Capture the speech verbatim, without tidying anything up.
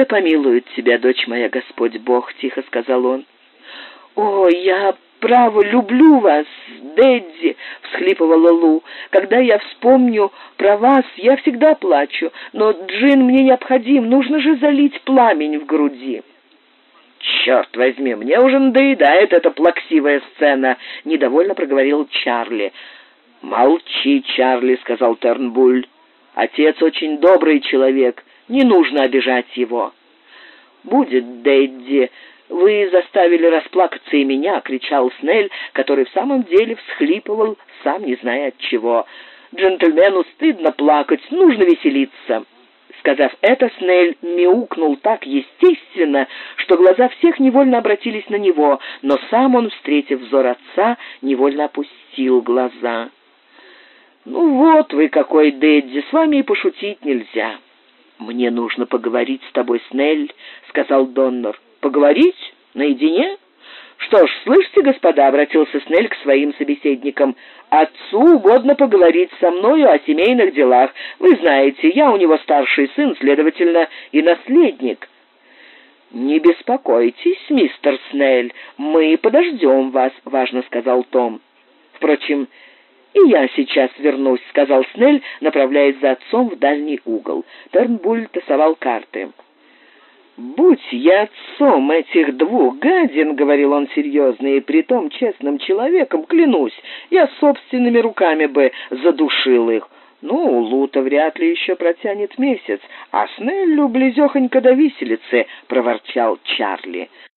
«Да помилует тебя, дочь моя, Господь Бог», — тихо сказал он. «О, я, право, люблю вас, Дэдди», — всхлипывала Лу. «Когда я вспомню про вас, я всегда плачу, но джин мне необходим, нужно же залить пламень в груди». «Черт возьми, мне уже надоедает эта плаксивая сцена», — недовольно проговорил Чарли. «Молчи, Чарли», — сказал Тернбуль. «Отец очень добрый человек, не нужно обижать его». «Будет, Дэдди, вы заставили расплакаться и меня», — кричал Снель, который в самом деле всхлипывал, сам не зная от чего. «Джентльмену стыдно плакать, нужно веселиться». Сказав это, Снель мяукнул так естественно, что глаза всех невольно обратились на него, но сам он, встретив взор отца, невольно опустил глаза. «Ну вот вы какой, Дэдди, с вами и пошутить нельзя». «Мне нужно поговорить с тобой, Снель», — сказал Доннер. «Поговорить? Наедине?» «Что ж, слышите, господа», — обратился Снель к своим собеседникам, «отцу угодно поговорить со мною о семейных делах. Вы знаете, я у него старший сын, следовательно, и наследник». «Не беспокойтесь, мистер Снель, мы подождем вас», — важно сказал Том. «Впрочем, и я сейчас вернусь», — сказал Снель, направляясь за отцом в дальний угол. Тернбуль тасовал карты. «Будь я отцом этих двух гадин, — говорил он серьезно, — и притом честным человеком, клянусь, я собственными руками бы задушил их. Ну, Лута вряд ли еще протянет месяц, а Снеллю близехонько до виселицы, — проворчал Чарли.